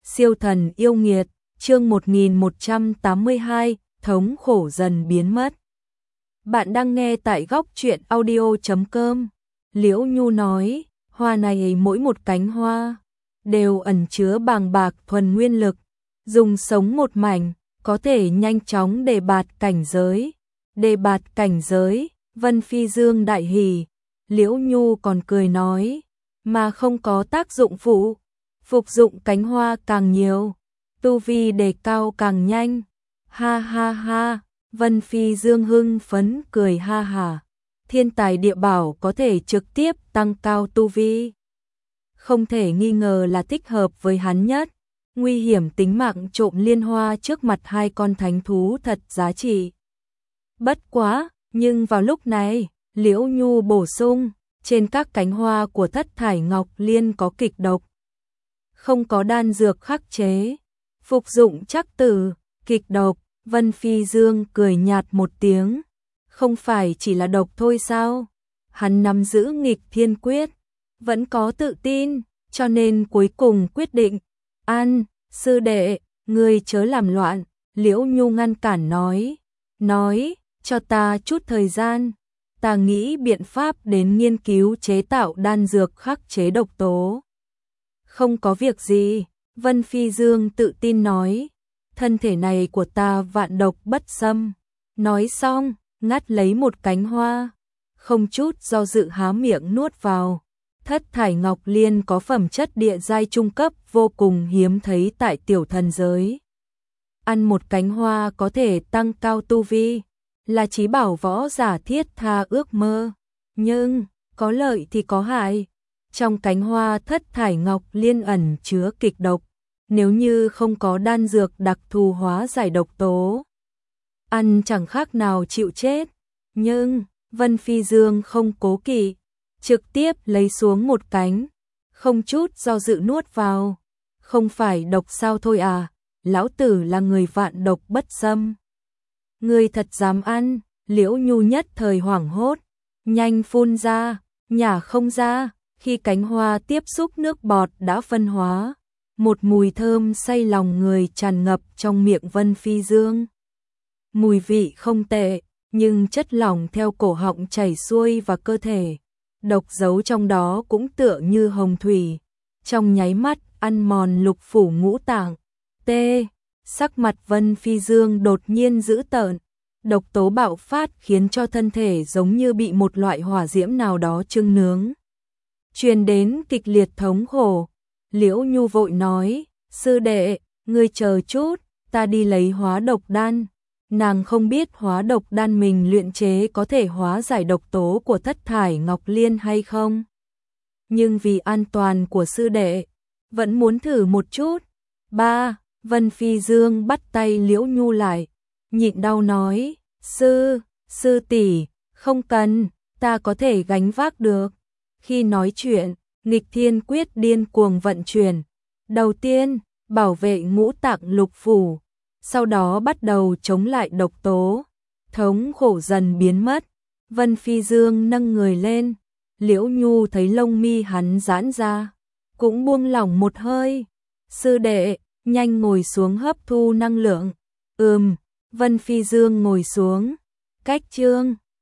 Siêu thần yêu nghiệt, chương 1182, thống khổ dần biến mất. Bạn đang nghe tại góc truyện audio.com. Liễu Nhu nói, hoa này mỗi một cánh hoa đều ẩn chứa bàng bạc thuần nguyên lực, dùng sống một mảnh, có thể nhanh chóng đề bạt cảnh giới. Đề bạt cảnh giới, Vân Phi Dương đại hỉ. Liễu Nhu còn cười nói, mà không có tác dụng phụ, phục dụng cánh hoa càng nhiều, tu vi đề cao càng nhanh. Ha ha ha, Vân Phi Dương hưng phấn cười ha hả. Thiên tài địa bảo có thể trực tiếp tăng cao tu vi, không thể nghi ngờ là thích hợp với hắn nhất. Nguy hiểm tính mạng trộm liên hoa trước mặt hai con thánh thú thật giá trị. Bất quá, nhưng vào lúc này, Liễu Nhu bổ sung, trên các cánh hoa của Thất Thải Ngọc Liên có kịch độc, không có đan dược khắc chế, phục dụng chắc tử. Kịch độc, Vân Phi Dương cười nhạt một tiếng, không phải chỉ là độc thôi sao? Hắn nắm giữ nghịch thiên quyết, vẫn có tự tin, cho nên cuối cùng quyết định, An, sư đệ, ngươi chớ làm loạn. Liễu Nhu ngăn cản nói, cho ta chút thời gian, ta nghĩ biện pháp đến nghiên cứu chế tạo đan dược khắc chế độc tố. Không có việc gì, Vân Phi Dương tự tin nói, thân thể này của ta vạn độc bất xâm. Nói xong, ngắt lấy một cánh hoa, không chút do dự há miệng nuốt vào. Thất Thải Ngọc Liên có phẩm chất địa giai trung cấp vô cùng hiếm thấy tại tiểu thần giới. Ăn một cánh hoa có thể tăng cao tu vi, là chí bảo võ giả thiết tha ước mơ. Nhưng, có lợi thì có hại. Trong cánh hoa Thất Thải Ngọc Liên ẩn chứa kịch độc, nếu như không có đan dược đặc thù hóa giải độc tố, ăn chẳng khác nào chịu chết. Nhưng, Vân Phi Dương không cố kỵ, trực tiếp lấy xuống một cánh, không chút do dự nuốt vào. Không phải độc sao thôi à, lão tử là người vạn độc bất xâm. Ngươi thật dám ăn? Liễu Nhu nhất thời hoảng hốt, nhanh phun ra, nhả không ra. Khi cánh hoa tiếp xúc nước bọt đã phân hóa, một mùi thơm say lòng người tràn ngập trong miệng Vân Phi Dương. Mùi vị không tệ, nhưng chất lỏng theo cổ họng chảy xuôi vào cơ thể, độc giấu trong đó cũng tựa như hồng thủy, trong nháy mắt ăn mòn lục phủ ngũ tạng. Sắc mặt Vân Phi Dương đột nhiên dữ tợn, độc tố bạo phát khiến cho thân thể giống như bị một loại hỏa diễm nào đó chưng nướng, truyền đến kịch liệt thống khổ. Liễu Nhu vội nói, sư đệ, ngươi chờ chút, ta đi lấy hóa độc đan. Nàng không biết hóa độc đan mình luyện chế có thể hóa giải độc tố của Thất Thải Ngọc Liên hay không, nhưng vì an toàn của sư đệ, vẫn muốn thử một chút. Vân Phi Dương bắt tay Liễu Nhu lại, nhịn đau nói, sư tỷ, không cần, ta có thể gánh vác được. Khi nói chuyện, nghịch thiên quyết điên cuồng vận chuyển. Đầu tiên, bảo vệ ngũ tạng lục phủ, sau đó bắt đầu chống lại độc tố. Thống khổ dần biến mất. Vân Phi Dương nâng người lên, Liễu Nhu thấy lông mi hắn giãn ra, cũng buông lỏng một hơi. Sư đệ, nhanh ngồi xuống hấp thu năng lượng. Vân Phi Dương ngồi xuống. Cách chương